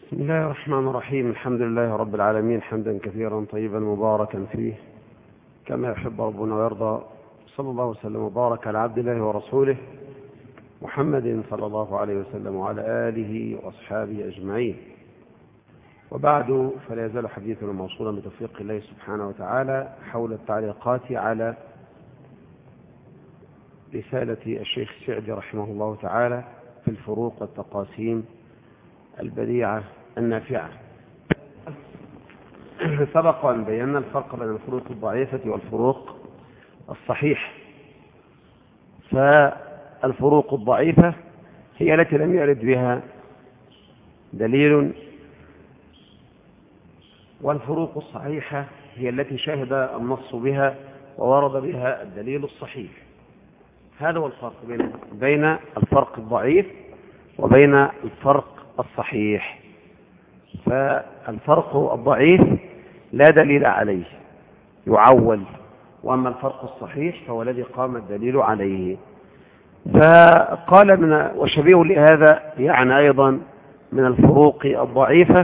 بسم الله الرحمن الرحيم. الحمد لله رب العالمين، حمدا كثيرا طيبا مباركا فيه كما يحب ربنا ويرضى. صلى الله وسلم وبارك على عبد الله ورسوله محمد صلى الله عليه وسلم وعلى آله وأصحابه أجمعين. وبعد، فلا يزال حديثنا موصولا بتوفيق الله سبحانه وتعالى حول التعليقات على رسالة الشيخ السعدي رحمه الله تعالى في الفروق والتقاسيم البديعة النافعة. سبق أن بينا الفرق بين الفروق الضعيفة والفروق الصحيحة. فالفروق الضعيفة هي التي لم يرد بها دليل، والفروق الصحيحة هي التي شهد النص بها وورد بها الدليل الصحيح. هذا هو الفرق بين الفرق الضعيف وبين الفرق الصحيح. فالفرق الضعيف لا دليل عليه، يعول، وأما الفرق الصحيح فهو الذي قام الدليل عليه. فقال وشبيه لهذا يعني أيضا من الفروق الضعيفة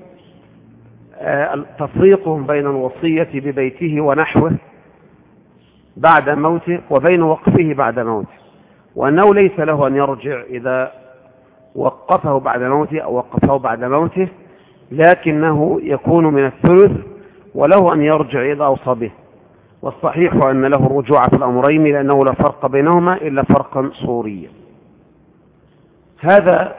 تفريقهم بين الوصية ببيته ونحوه بعد موته وبين وقفه بعد موته، وأنه ليس له أن يرجع إذا وقفه بعد موته أو وقفه بعد موته، لكنه يكون من الثلث وله أن يرجع إذا أوصى به. والصحيح أن له الرجوع في الأمرين لأنه لا فرق بينهما إلا فرقا صوريا. هذا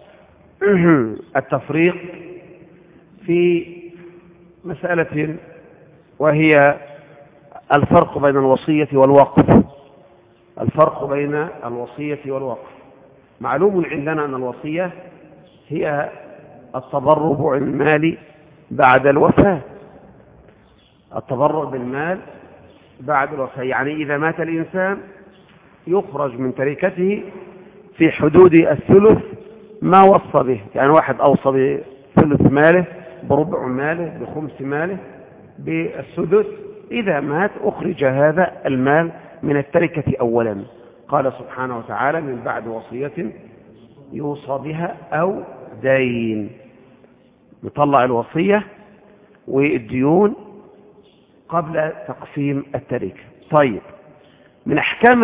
التفريق في مسألة، وهي الفرق بين الوصية والوقف. الفرق بين الوصية والوقف. معلوم عندنا أن الوصية هي التبرع بالمال بعد الوفاة. التبرع بالمال بعد الوفاة يعني إذا مات الإنسان يخرج من تركته في حدود الثلث ما وصى به. يعني واحد أوصى بثلث ماله، بربع ماله، بخمس ماله، بالسدس، إذا مات أخرج هذا المال من التركة أولا. قال سبحانه وتعالى: من بعد وصية يوصى بها أو دين. نطلع الوصية والديون قبل تقسيم التركة. طيب، من أحكام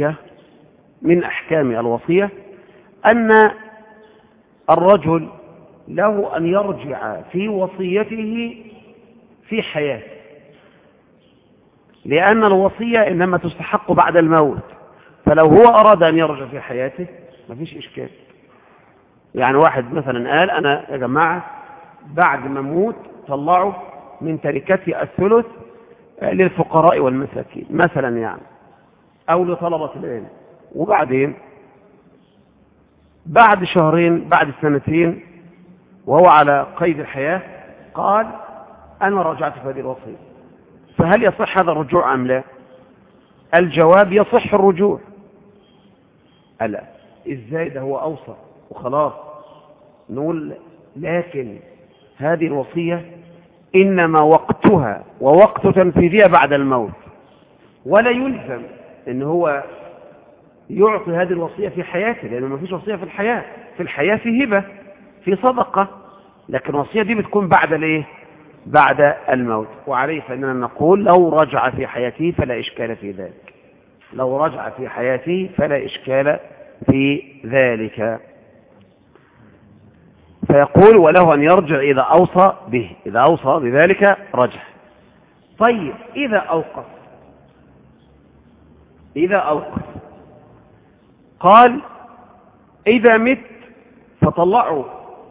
الوصية أن الرجل له أن يرجع في وصيته في حياته، لأن الوصية إنما تستحق بعد الموت. فلو هو أراد أن يرجع في حياته ما فيش إشكال. يعني واحد مثلا قال: أنا يا جماعة بعد ما أموت طلعوا من تركتي الثلث للفقراء والمساكين مثلا، يعني أو لطلبة العلم. وبعدين بعد شهرين، بعد سنتين، وهو على قيد الحياة، قال: أنا رجعت في هذه الوصية. فهل يصح هذا الرجوع أم لا؟ الجواب: يصح الرجوع. ألا إزاي؟ ده هو أوصى وخلاص. نقول: لكن هذه الوصية إنما وقتها ووقت تنفيذها بعد الموت، ولا يلزم إن هو يعطي هذه الوصية في حياته، لأنه ما فيش وصية في الحياة. في الحياة في هبة، في صدقة، لكن الوصية دي بتكون بعد الايه؟ بعد الموت. وعليه فإننا نقول: لو رجع في حياته فلا إشكال في ذلك. لو رجع في حياته فلا إشكال في ذلك. فيقول: وله أن يرجع إذا أوصى به، إذا أوصى بذلك رجع. طيب، إذا أوقف قال: إذا مت فطلعوا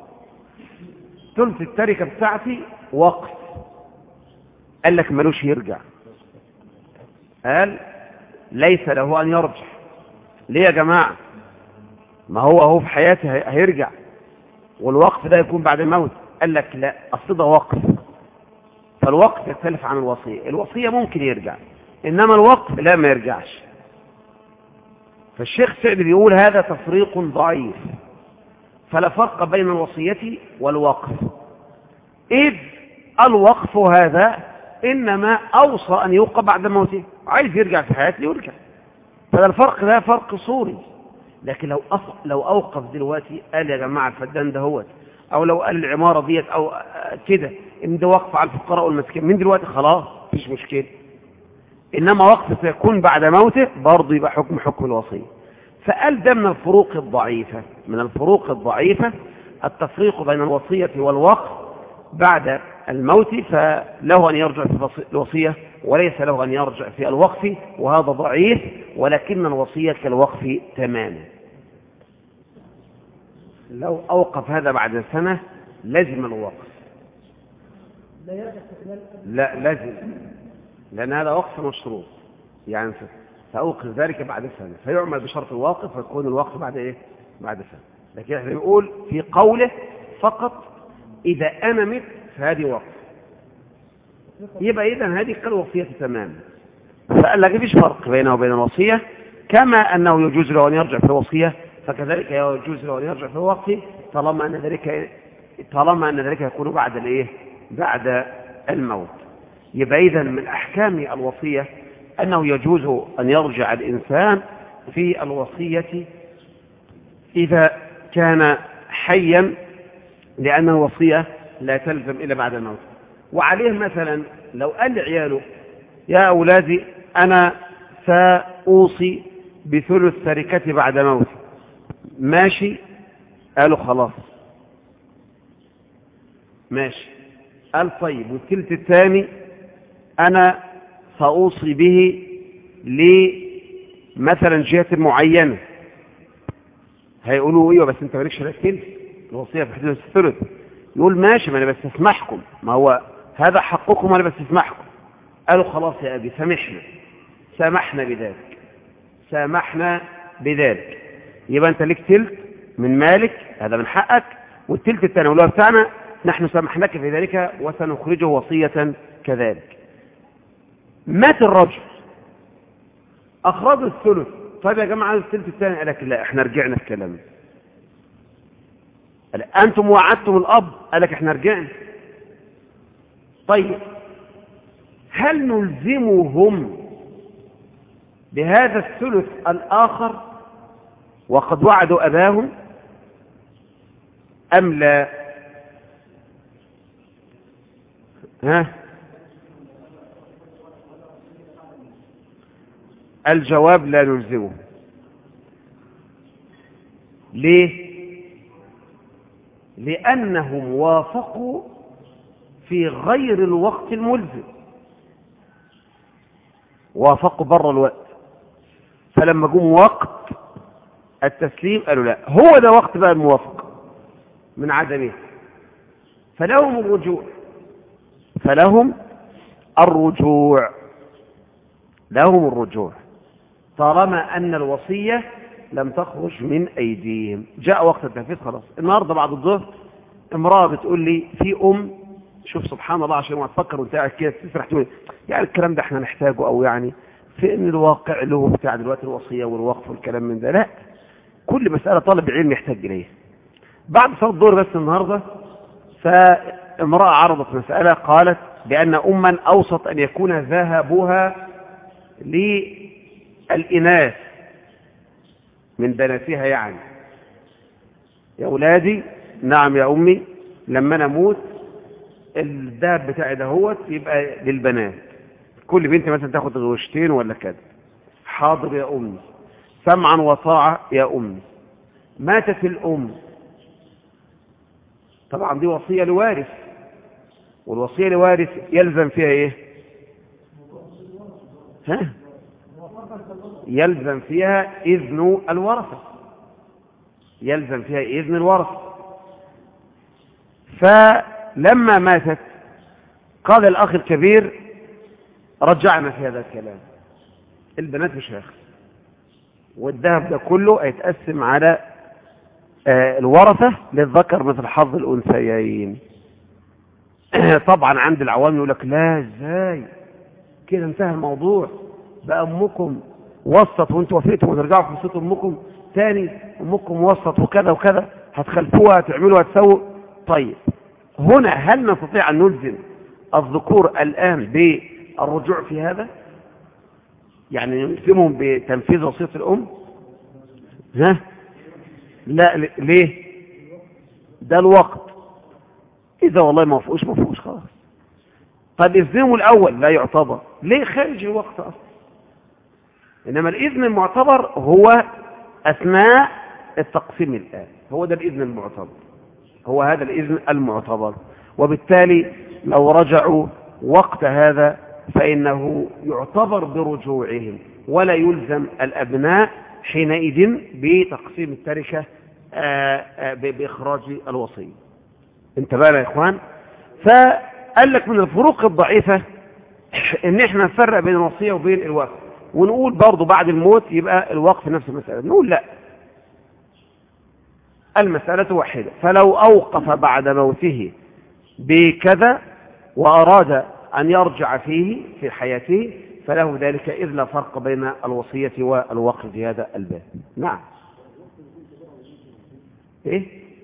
ثلث التركة بتاعتي وقف. قال لك ملوش يرجع. قال: ليس له أن يرجع. ليه يا جماعة؟ ما هو في حياته هيرجع، والوقف ده يكون بعد الموت. قال لك: لا، أصل ده وقف، فالوقف يختلف عن الوصية. الوصية ممكن يرجع، إنما الوقف لا، ما يرجعش. فالشيخ سعد بيقول: هذا تفريق ضعيف، فلا فرق بين الوصية والوقف، إذ الوقف هذا إنما أوصى أن يوقف بعد موته، عايز يرجع في حياته يرجع. فده الفرق، ده فرق صوري. لكن لو أوقف دلوقتي قال: يا جماعة الفدان ده هو أو لو قال العمارة ديت أو كده إن ده وقف على الفقراء والمساكين من دلوقتي خلاص مفيش مشكلة. إنما وقف سيكون بعد موته برضه يبقى حكم الوصية. فقال ده من الفروق الضعيفة، من الفروق الضعيفة التفريق بين الوصية والوقف بعد الموت، فله أن يرجع في الوصية وليس له أن يرجع في الوقف، وهذا ضعيف، ولكن الوصية كالوقف تماما. لو أوقف هذا بعد سنة لازم الوقف، لا لازم، لأن هذا وقف مشروط، يعني سأوقف ذلك بعد سنة فيعمل بشرط الواقف ويكون الوقف بعد إيه؟ بعد سنة. لكن احنا بنقول في قوله فقط إذا أنا مت فهذه وقف، يبقى إذن هذه كالوصية تماما. فقال لك مفيش فرق بينه وبين الوصية، كما أنه يجوز له أن يرجع في الوصية فكذلك يجوز له أن يرجع في الوقف طالما أن ذلك يكون بعد الإيه؟ بعد الموت. يبقى إذن من أحكام الوصية أنه يجوز أن يرجع الإنسان في الوصية إذا كان حيا، لأن الوصية لا تلزم إلا بعد الموت. وعليه مثلا لو قال لعياله يا أولادي أنا سأوصي بثلث تركتي بعد موتي، ماشي؟ قالوا خلاص ماشي. قال طيب والثلث الثاني أنا سأوصي به لمثلا جهة معينة، هيقولوا ايوه بس انت مالكش الثلث، الوصية في حدود الثلث. يقول ماشي ما انا بستسمحكم، ما هو هذا حقكم وانا بستسمحكم. قالوا خلاص يا ابي سامحنا بذلك، يبقى انت ليك ثلث من مالك هذا من حقك، والثلث الثاني ولو بتاعنا نحن سامحناك في ذلك وسنخرجه وصية كذلك. مات الرجل اخرجوا الثلث، طيب يا جماعه الثلث الثاني، قال لك لا احنا رجعنا في كلامنا. قال انتم وعدتم الاب، قال لك احنا رجعنا. طيب هل نلزمهم بهذا الثلث الاخر وقد وعدوا اباهم ام لا؟ الجواب لا نلزمه. ليه؟ لأنهم وافقوا في غير الوقت الملزم، وافقوا بر الوقت، فلما جم وقت التسليم قالوا لا هو ده وقت بقى الموافقة من عدمه، فلهم الرجوع طالما أن الوصية لم تخرج من أيديهم. جاء وقت التنفيذ خلاص. النهاردة بعد الظهر امرأة بتقول لي في شوف سبحان الله، عشان ما تفكر وانت قاعد كده تسرح تقول يعني الكلام ده احنا نحتاجه، او يعني في ان الواقع له بتاع دلوقتي الوصية والوقف والكلام من ده، لا، كل مسألة طالب العلم يحتاج إليه. بعد صلاة الظهر بس النهاردة فامرأة عرضت مسألة، قالت بأن أما أوصت أن يكون ذهبها للإناث من بناتها، يعني يا أولادي نعم يا أمي لما نموت الذهب بتاعي دهوت يبقى للبنات، كل بنت مثلا تاخد غوشتين ولا كده. حاضر يا أمي، سمعا وطاعة يا أمي. ماتت الأم، طبعا دي وصية لوارث، والوصية لوارث يلزم فيها ايه؟ يلزم فيها إذن الورثة، فلما ماتت قال الأخ الكبير رجعنا في هذا الكلام، البنات مش هياخد، والذهب ده كله هيتقسم على الورثة للذكر مثل حظ الأنثيين. طبعا عند العوام يقول لك لا ازاي كده انتهى الموضوع بقى، أمكم وسط وانتوا وافقتوا وترجعوا في وصية أمكم تاني، أمكم وسط وكذا وكذا، هتخلفوها هتعملوا هتسووا. طيب هنا هل نستطيع أن نلزم الذكور الآن بالرجوع في هذا؟ يعني نلزمهم بتنفيذ وصية الأم؟ لا، ليه؟ ده الوقت، إذا والله ما فيهوش خلاص. طب إذنه الأول لا يعتبر ليه؟ خارج الوقت أصلا. إنما الإذن المعتبر هو أثناء التقسيم الآن، هو ده الإذن المعتبر، هو هذا الإذن المعتبر. وبالتالي لو رجعوا وقت هذا فإنه يعتبر برجوعهم، ولا يلزم الأبناء حينئذ بتقسيم التركة بإخراج الوصي. انتبهنا يا إخوان؟ فقال لك من الفروق الضعيفة إن إحنا نفرق بين الوصية وبين الوقف، ونقول برضو بعد الموت يبقى الوقف نفس المسألة. نقول لا، المسألة واحدة. فلو أوقف بعد موته بكذا وأراد أن يرجع فيه في حياته فله ذلك، إذ لا فرق بين الوصية والوقف في هذا الباب. نعم. إيه؟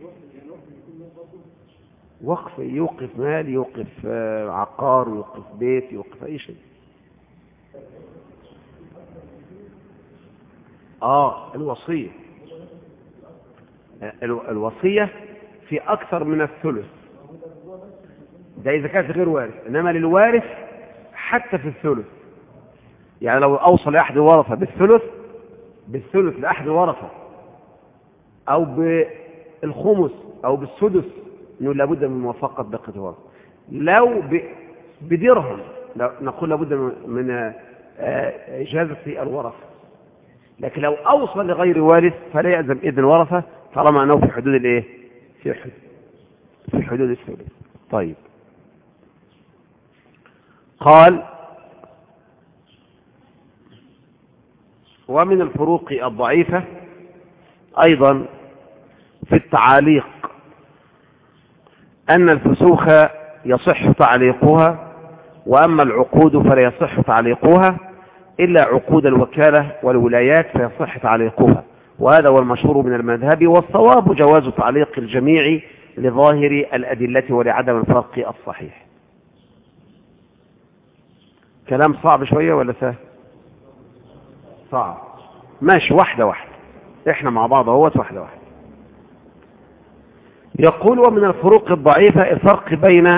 وقف يوقف مال، يوقف عقار، يوقف بيت، يوقف أي شيء. الوصية، الوصية في أكثر من الثلث، ده إذا كانت غير وارث. إنما للوارث حتى في الثلث، يعني لو أوصل أحد الورثة بالثلث لأحد الورثة، أو بالخمس أو بالسدس، إنه لابد من موافقة بقية الورثة. لو بدرهم نقول لابد من إجازة الورثة. لكن لو أوصل لغير وارث فلا يلزم إذن الورثة طالما أنه في حدود الإيه؟ في حدود الثلث. طيب، قال: ومن الفروق الضعيفة أيضا في التعاليق أن الفسوخ يصح تعليقها، وأما العقود فلا يصح تعليقها إلا عقود الوكالة والولايات فيصح تعليقها، وهذا هو المشهور من المذهب. والصواب جواز تعليق الجميع لظاهر الأدلة ولعدم الفرق الصحيح. كلام صعب شوية ولا سهل؟ صعب. ماشي، واحدة واحدة، احنا مع بعض اهوت، واحدة واحدة. يقول: ومن الفروق الضعيفة الفرق بين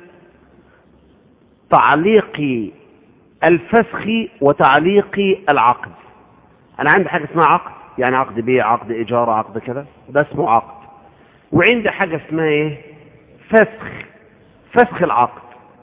تعليق الفسخ وتعليق العقد. انا عندي حاجة اسمها عقد، يعني عقد بيع، عقد اجارة، عقد كذا، ده اسمه عقد. وعندي حاجة اسمها ايه؟ فسخ العقد.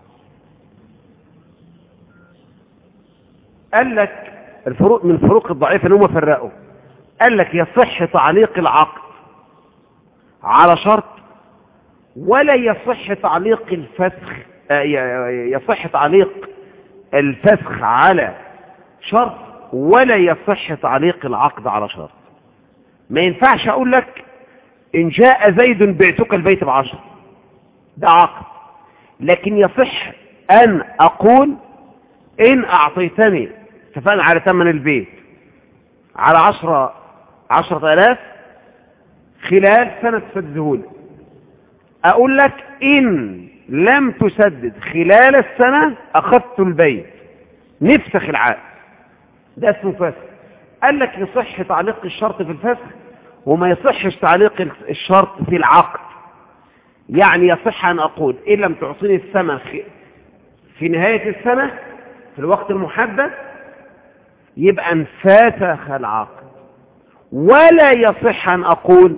قال لك الفروق، من الفروق الضعيفة ان هم فرقوا. قال لك يصح تعليق العقد على شرط، ولا يصح تعليق الفسخ، يصح تعليق الفسخ على شرط، ولا يصح تعليق العقد على شرط. ما ينفعش اقول لك ان جاء زيد بعتك البيت ب10، ده عقد. لكن يصح ان اقول ان اعطيتني، اتفقنا على ثمن البيت على 10,000 خلال سنة تسددهولي، اقول لك ان لم تسدد خلال السنة اخذت البيت، نفسخ العقد، ده اسمه فسخ. قال لك يصح تعليق الشرط في الفسخ وما يصحش تعليق الشرط في العقد. يعني يصح ان اقول ان لم تعطيني الثمن في نهاية السنة في الوقت المحدد يبقى انفسخ العقد، ولا يصح ان اقول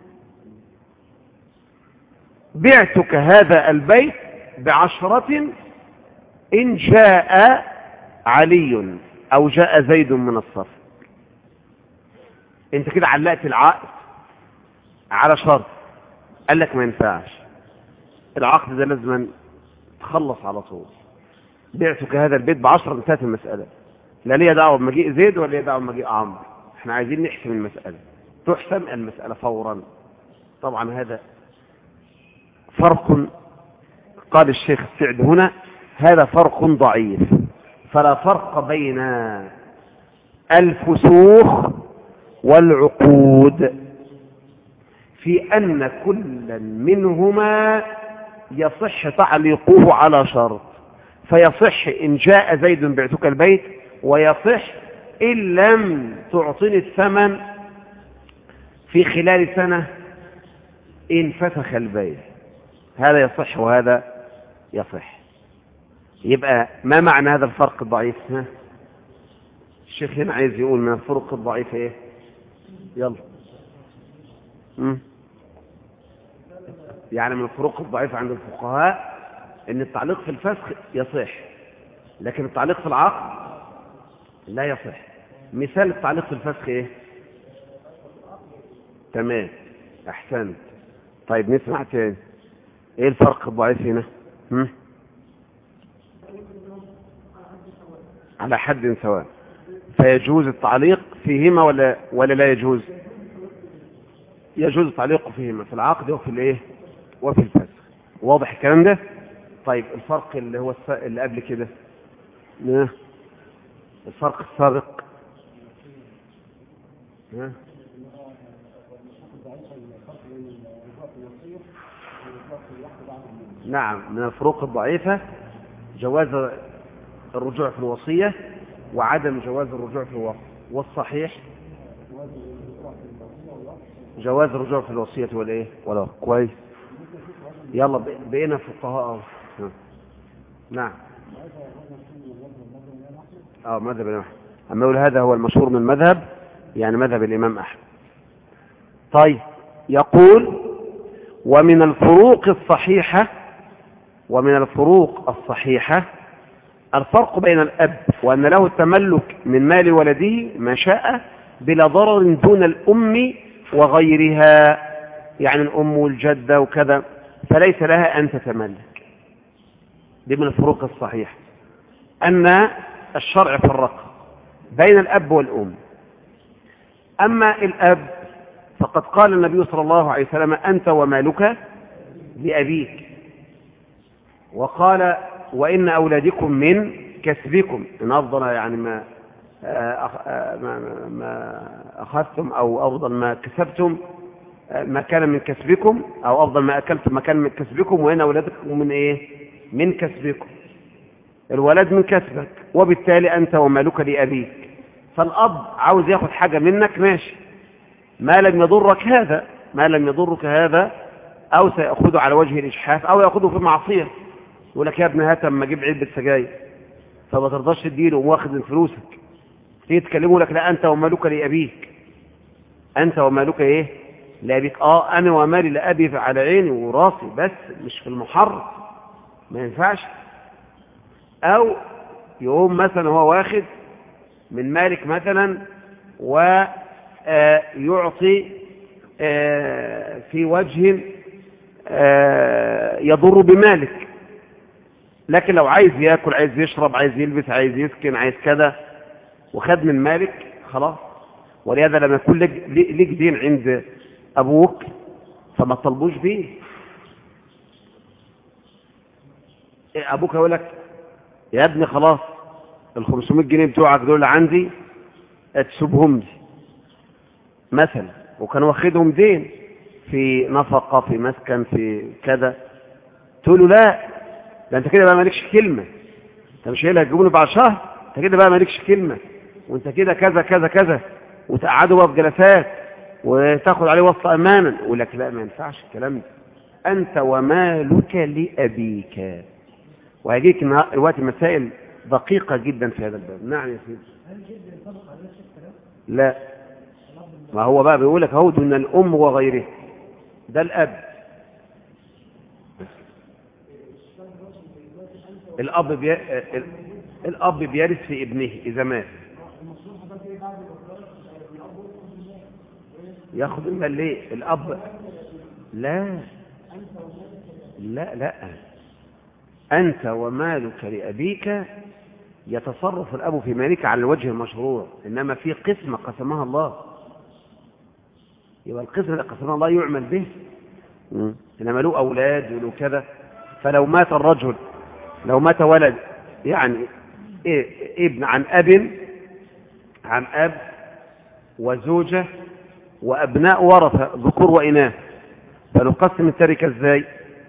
بعتك هذا البيت ب10 إن جاء علي أو جاء زيد من الصف. انت كده علقت العقد على شرط. قال لك ما ينفعش، العقد ده لازم تخلص على طول. بعتك هذا البيت ب10، انتهت المسألة، لا ليه دعوة بمجيء زيد ولا ليه دعوة بمجيء عمرو، احنا عايزين نحسم المسألة، تحسم المسألة فورا. طبعا هذا فرق، قال الشيخ السعد هنا هذا فرق ضعيف. فلا فرق بين الفسوخ والعقود في أن كل منهما يصح تعليقه على شرط، فيصح إن جاء زيد بعتك البيت، ويصح إن لم تعطني الثمن في خلال سنة إن فسخ البيع. هذا يصح وهذا يصح. يبقى ما معنى هذا الفرق الضعيف؟ ها؟ الشيخ هنا عايز يقول من الفروق الضعيفة ايه؟ يلا. يعني من الفروق الضعيفة عند الفقهاء ان التعليق في الفسخ يصح، لكن التعليق في العقد لا يصح. مثال التعليق في الفسخ ايه؟ تمام، احسنت. طيب نسمع تاني، ايه الفرق الضعيف هنا؟ على حد سواء، فيجوز التعليق فيهما ولا لا يجوز؟ يجوز التعليق فيهما، في العقد وفي الايه وفي الفسخ. واضح الكلام ده؟ طيب الفرق اللي هو اللي قبل كده، الفرق السابق، نعم، من الفروق الضعيفة جواز الرجوع في الوصية وعدم جواز الرجوع في الوقف، والصحيح جواز الرجوع في الوصية والايه والوقف. كويس، يلا بقينا فقهاء. نعم، مذهب الإمام أحمد. أما يقول هذا هو المشهور من المذهب، يعني مذهب الإمام أحمد. طيب، يقول ومن الفروق الصحيحة الفرق بين الأب وأن له التملك من مال ولده ما شاء بلا ضرر دون الأم وغيرها، يعني الأم والجدة وكذا، فليس لها أن تتملك. دي من الفروق الصحيحة، أن الشرع فرق بين الأب والأم. أما الأب فقد قال النبي صلى الله عليه وسلم أنت ومالك لأبيك، وقال وإن أولادكم من كسبكم، إن أفضل يعني ما أخذتم أو أفضل ما كسبتم ما كان من كسبكم، أو أفضل ما أكلتم ما كان من كسبكم، وإن أولادكم من إيه؟ من كسبكم. الولد من كسبك، وبالتالي أنت ومالك لأبيك. فالأب عاوز ياخد حاجة منك ماشي، ما لم يضرك هذا، أو سيأخذه على وجه الإجحاف أو يأخذه في معصية. يقول لك يا ابن هات اما اجيب علبة سجاير، فما ترضاش تديله وواخد من فلوسك، تيجي تكلمه لك لا أنت ومالك لأبيك، أنت ومالك إيه؟ لأبيك. أنا ومالي لأبي على عيني وراسي، بس مش في المحرم، ما ينفعش. أو يقوم مثلا هو واخد من مالك مثلا ويعطي في وجه يضر بمالك، لكن لو عايز يأكل، عايز يشرب، عايز يلبس، عايز يسكن، عايز كذا، وخد من مالك خلاص. ولهذا لما يكون لك دين عند أبوك فما تطلبوش بيه. أبوك يقول لك يا ابني خلاص ال500 جنيه بتوعك دول عندي تسيبهم لي مثلا، وكان واخدهم دين في نفقة، في مسكن، في كذا، تقول له لا، ده انت كده بقى مالكش كلمة، انت مش هيلا هتجيبوني بعد شهر، انت كده بقى مالكش كلمة، وانت كده كذا كذا كذا، وتقعدوا بقى في جلسات وتاخد عليه وصل امانا. يقول لك لا، ما ينفعش الكلام ده، انت ومالك لابيك. وهيجيك الوقت مسائل دقيقة جدا في هذا الباب. نعم يا سيدي. لا، ما هو بقى بيقول لك اهو دون الام وغيره، ده الاب. الاب بيرث في ابنه اذا مات، ياخذ المال ليه الاب؟ لا لا لا، انت ومالك لابيك يتصرف الاب في مالك على الوجه المشروع، انما في قسمه قسمها الله، يبقى القسم اللي قسمها الله يعمل به، انما له اولاد وله كذا. فلو مات الرجل، لو مات ولد يعني ابن عن اب وزوجة وابناء ورثة ذكور واناث، فنقسم التركة ازاي؟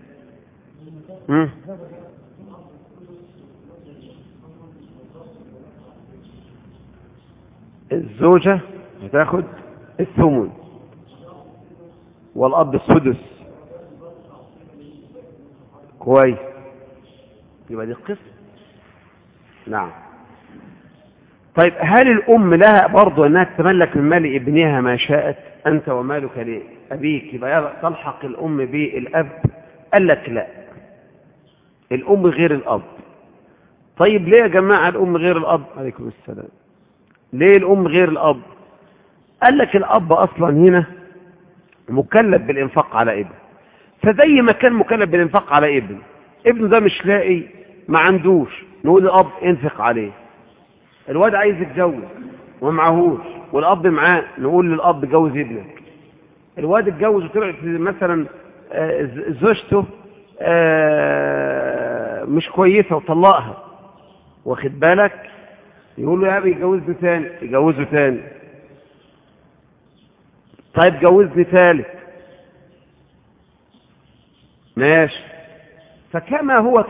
الزوجة هتاخد الثمن والاب السدس، كويس، يبقى دي القسم. نعم. طيب هل الأم لها برضو أنها تتملك من مال ابنها ما شاءت؟ أنت ومالك لأبيك، يبقى تلحق الأم بالأب؟ قال لك لا، الأم غير الأب. طيب ليه يا جماعة الأم غير الأب؟ عليكم السلام. ليه الأم غير الأب؟ قال لك الأب أصلا هنا مكلف بالإنفاق على ابن، فزي ما كان مكلف بالإنفاق على ابنه ده مش لاقي، ما عندوش، نقول الأب انفق عليه. الواد عايز يتجوز ومعهوش والأب معاه، نقول للأب جوز ابنك. الواد اتجوز وطلعت مثلا زوجته مش كويسة وطلقها، واخد بالك، يقول له يا أبي يجوزني تاني، يجوزه تاني. طيب جوزني ثالث، ماشي. فكما هو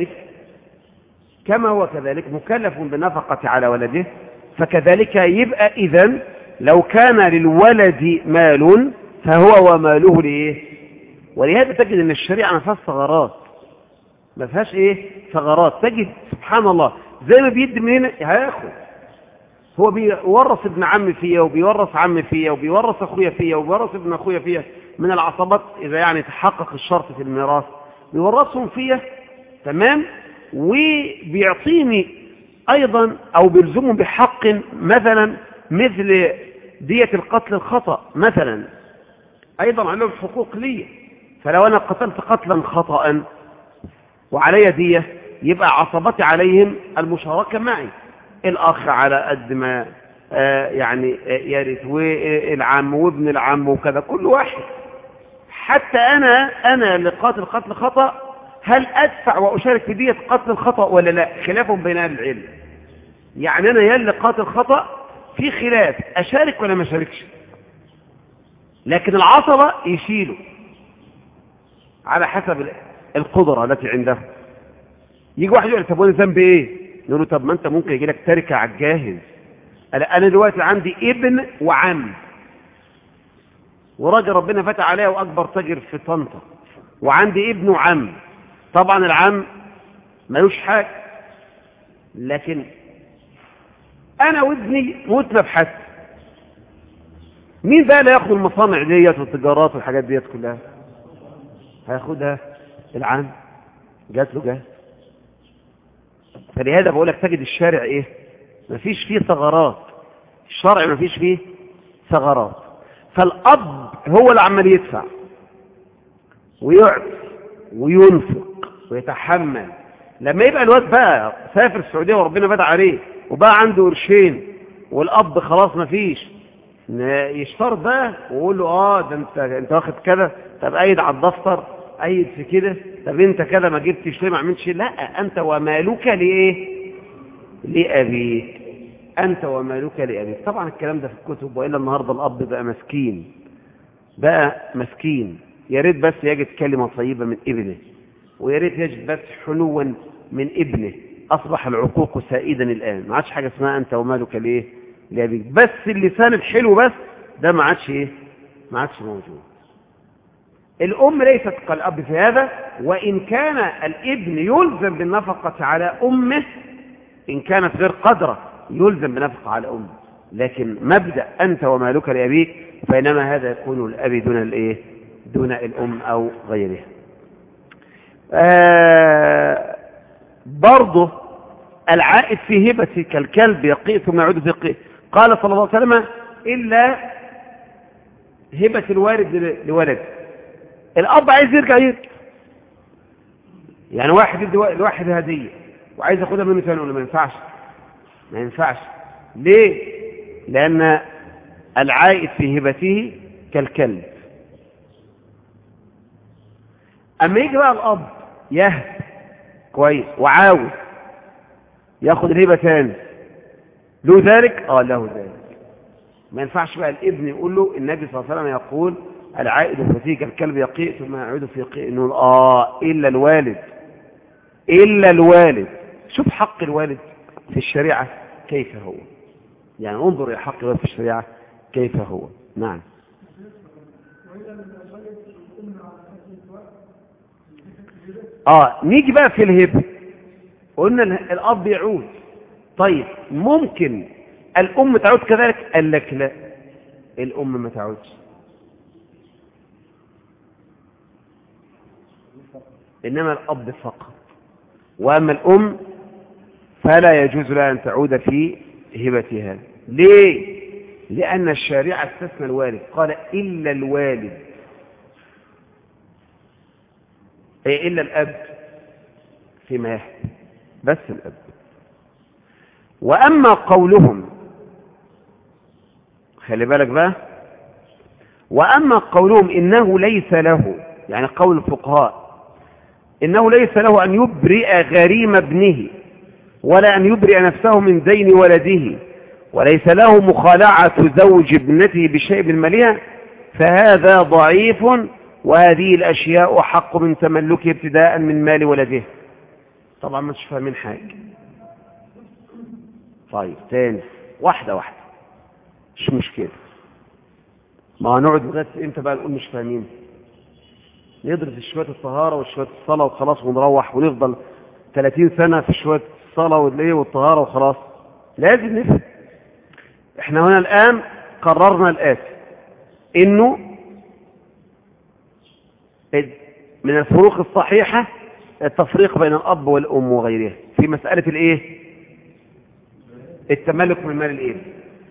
كذلك مكلف بالنفقة على ولده، فكذلك يبقى إذن لو كان للولد مال فهو وماله لإيه؟ ولهذا تجد أن الشريعة ما فيهاش ثغرات، ما فيهاش إيه؟ ثغرات. تجد سبحان الله زي ما بيدي من هنا هياخد. هو بيورث ابن عمي فيا، وبيورث عمي فيا، وبيورث أخويا فيا، وبيورث ابن أخويا فيا من العصبات، إذا يعني تحقق الشرط في الميراث بيورثهم فيا، تمام. وبيعطيني أيضا أو بيلزمهم بحق مثلا مثل دية القتل الخطأ مثلا، أيضا عليهم حقوق لي. فلو أنا قتلت قتلا خطأ وعلي دية، يبقى عصبتي عليهم المشاركة معي، الأخ على قد ما يعني يرث، والعم وابن العم وكذا، كل واحد. حتى أنا لقاتل قتل خطأ هل أدفع وأشارك في دية قتل الخطأ ولا لا؟ خلافهم بين أهل العلم. يعني أنا يلي قاتل خطأ في خلاف، أشارك ولا ما أشاركش؟ لكن العصبة يشيلوا على حسب القدرة التي عنده. يجي واحد يقول طب وانا ذنبي ايه؟ نقول له طب ما انت ممكن يجي لك تركة على الجاهز. انا دلوقتي عندي ابن وعم، وراجل ربنا فتح عليه واكبر تاجر في طنطا، وعندي ابن وعم. طبعا العم ملوش حاجه، لكن انا وابني متنا بحث. مين بقى اللي ياخد المصانع ديت والتجارات والحاجات ديت كلها؟ هياخدها العم، جات له جاهز. فلهذا بقول لك تجد الشارع ايه؟ مفيش فيه ثغرات، الشرع مفيش فيه ثغرات. فالاب هو اللي عمال يدفع ويعطي وينفق ويتحمل. لما يبقى الواد بقى سافر السعوديه وربنا فتح عليه وبقى عنده قرشين، والاب خلاص مفيش، يشترط بقى ويقول له ده انت واخد كذا، طب ايد على الدفتر، ايد في كده، طب انت كذا ما جبتش ليه، ما عملتش. لا، انت ومالك لايه؟ لابيك. انت ومالك لابيك. طبعا الكلام ده في الكتب، والا النهارده الاب بقى مسكين. يا ريت بس يجد كلمه طيبه من ابنه، ويا ريت يجد بس حنوا من ابنه. اصبح العقوق سائدا الان، ما عادش حاجه اسمها انت ومالك لايه؟ لابيك. بس اللسان الحلو بس ده ما عادش ايه؟ ما عادش موجود. الأم ليست كالأب في هذا، وإن كان الابن يلزم بالنفقة على أمه إن كانت غير قدرة، يلزم بالنفقة على أمه. لكن مبدأ أنت ومالك لأبيك فإنما هذا يكون الأب دون الإيه؟ دون الأم أو غيرها. برضه العائد في هبة كالكلب يقيء ثم يعود في قيء. قال صلى الله عليه وسلم إلا هبة الوالد لولد. الأب عايز يرجع يرجع، يعني واحد يدي لواحد هدية وعايز ياخدها منه ثاني، ولا ما ينفعش؟ ما ينفعش. ليه؟ لأن العائد في هبته كالكلب. أما يجي بقى الأب يهب كويس وعاوز ياخد الهبة ثاني، له ذلك؟ له ذلك. ما ينفعش بقى الابن يقول له النبي صلى الله عليه وسلم يقول العائد فيه كالكلب يقيء ثم يعود في قيء، نقول إلا الوالد. شوف حق الوالد في الشريعة كيف هو، يعني انظر إلى حق الوالد في الشريعة كيف هو. نعم. نيجي بقى في الهبة. قلنا الأب يعود. طيب ممكن الأم تعود كذلك؟ قال لك لا، الأم ما تعودش، إنما الأب فقط. وأما الأم فلا يجوز لها أن تعود في هبتها. ليه؟ لأن الشارع استثنى الوالد، قال إلا الوالد، أي إلا الأب فيما يحب، بس الأب. وأما قولهم، خلي بالك بقى، وأما قولهم إنه ليس له، يعني قول الفقهاء إنه ليس له أن يبرئ غريم ابنه ولا أن يبرئ نفسه من دين ولده وليس له مخالعة زوج ابنته بشيء من مالها، فهذا ضعيف، وهذه الأشياء حق من تملكه ابتداء من مال ولده. طبعا مش فاهمين حاجة. طيب تاني، واحدة واحدة، مش مشكلة. ما هنقعد لغاية امتى بقى نقول مش فاهمين؟ ندرس شوية الطهارة وشوية الصلاة وخلاص ونروح ونفضل 30 سنة في شوية الصلاة والطهارة وخلاص؟ لازم نفهم. احنا هنا الآن قررنا الآتي، انه من الفروق الصحيحة التفريق بين الأب والأم وغيرها في مسألة الايه؟ التملك من مال الابن.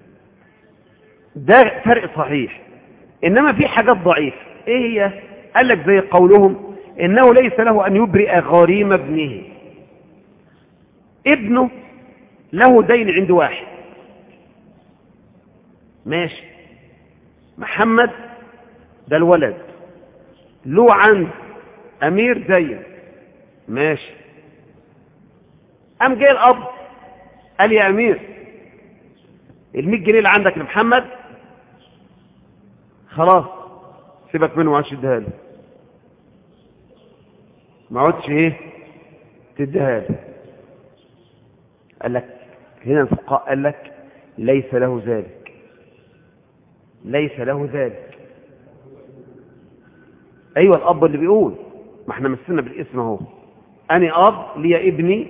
ده فرق صحيح. إنما في حاجات ضعيفة. ايه هي؟ قال لك زي قولهم إنه ليس له أن يبرئ غريم ابنه. ابنه له دين عند واحد، ماشي، محمد ده الولد له عند أمير دين، ماشي. قام جاي الأب قال يا أمير ال100 جنيه اللي عندك لمحمد خلاص سيبك منه وعادش اديها له، ما عودش ايه تديها له. قال لك هنا الفقهاء قال لك ليس له ذلك، ليس له ذلك. ايوه الاب اللي بيقول، ما احنا مثلنا بالاسم اهو، انا اب لي ابني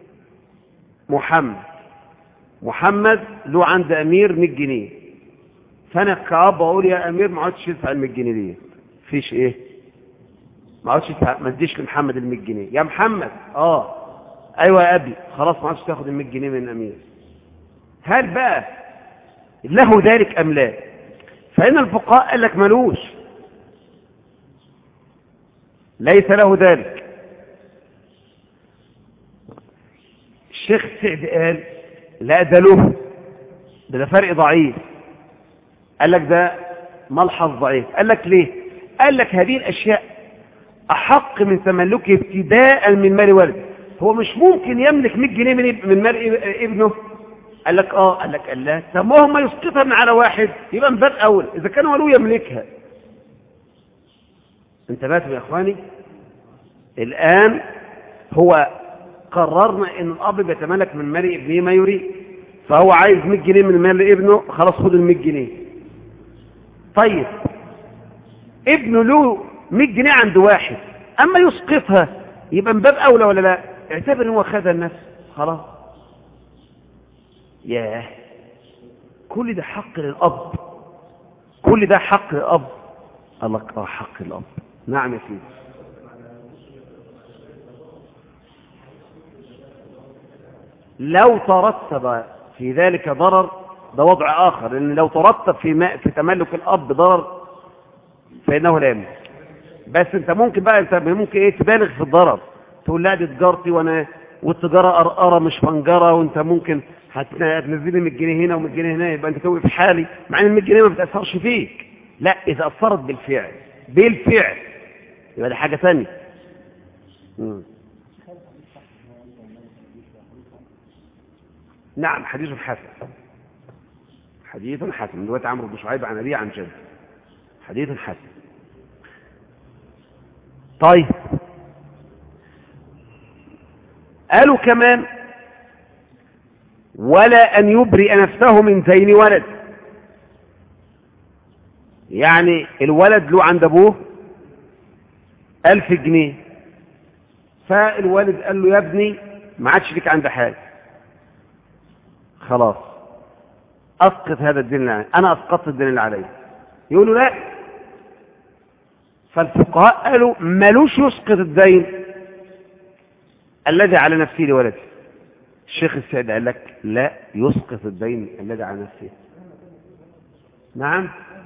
محمد له عند امير 100 جنيه، فانا كاب اقول يا امير ما عادش يدفع ال 100 جنيه دي، فيش ايه، ما عادش يدفع، ما اديش لمحمد ال 100 جنيه يا محمد. ايوه يا ابي، خلاص ما عادش تاخد ال 100 جنيه من الامير. هل بقى له ذلك ام لا؟ فإن الفقهاء قال لك ملوش، ليس له ذلك. الشيخ سعد قال لا ده له، ده فرق ضعيف. قال لك ده ملحظ ضعيف. قال لك ليه؟ قال لك هذه الأشياء أحق من تملكه ابتداء من مال والده. هو مش ممكن يملك 100 جنيه من مال ابنه. قال لك قال لك الله، طب ما هم يسقطها من على واحد، يبقى من باب اول اذا كان ولو يملكها. انتبهتوا يا اخواني؟ الان هو قررنا ان الاب بيتملك من مال ابنه ما يريد، فهو عايز 100 جنيه من مال ابنه، خلاص خد ال 100 جنيه. طيب ابنه له 100 جنيه عند واحد، اما يسقطها يبقى من باب اولى ولا لا؟ اعتبر ان هو خدها النفس خلاص. ياه، كل ده حق للأب، كل ده حق للأب. قال لك حق للأب. نعم يا سيدي. لو ترتب في ذلك ضرر ده وضع آخر، لأن لو ترتب في تملك الأب ضرر فإنه لا يملك. بس أنت ممكن بقى ايه تبالغ في الضرر، تقول لا دي تجارتي والتجارة قرقرة مش فنجرة، وانت ممكن هتنزلي 100 جنيه هنا و100 جنيه هنا، يبقى انت توقف في حالي، مع ان ال 100 جنيه ما بتأثرش فيك. لا، اذا اثرت بالفعل يبقى ده حاجة ثانية. نعم، حديث حسن من رواية عمرو بن شعيب عن أبيه عن جده، حديث حسن. طيب قالوا كمان ولا أن يبرئ نفسه من دين ولد. يعني الولد له عند أبوه 1000 جنيه، فالوالد قال له يا ابني ما عادش ليك عند حاجه، خلاص اسقط هذا الدين اللي علي. انا اسقطت الدين اللي علي. يقولوا لا. فالفقهاء قالوا ملوش يسقط الدين الذي على نفسه لولده. الشيخ السيد قال لك لا، يسقط الدين الذي على نفسه. نعم،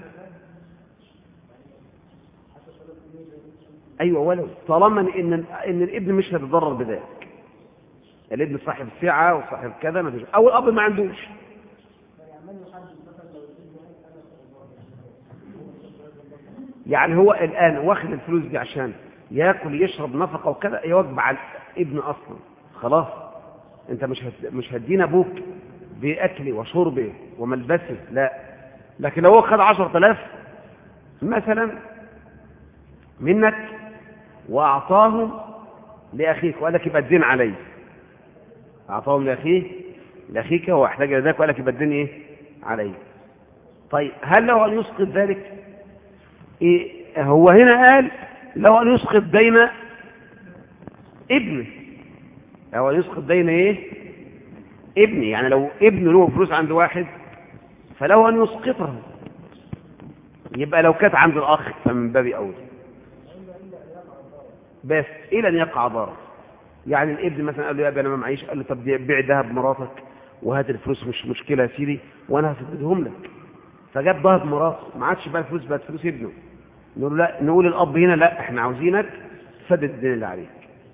ايوه، ولو طالما ان الابن مش هيتضرر بذلك. الابن صاحب سعه وصاحب كذا، ما فيش، او الاب ما عندوش. يعني هو الان واخد الفلوس دي عشان ياكل يشرب نفقه وكذا، يوجب على الابن اصلا. خلاص انت مش هتدين ابوك باكلي وشربي وملبسي، لا. لكن لو هو خد 10,000 مثلا منك واعطاهم لاخيك وقال لك يبقى الدين علي، اعطاهم لاخيك هو احتاج الى ذلك وقال لك يبقى الدين ايه علي. طيب هل له ان يسقط ذلك؟ إيه؟ هو هنا قال له ان يسقط دين ابنه، له ان يسقط دين ايه ابني. يعني لو ابنه له فلوس عند واحد فله ان يسقطه. يبقى لو كانت عند الاخ فمن باب اولى، بس الى ان يقع ضرر. يعني الابن مثلا قال له يا ابني انا ما معيش، قال له طب بيع ذهب مراتك وهات الفلوس، مش مشكله يا سيدي وانا هسددهم لك. فجاب ذهب مراته، ما عادش بقى الفلوس، بقت فلوس ابنه. نقول لا، نقول الاب هنا لا، احنا عاوزينك تسدد الدين اللي عليك،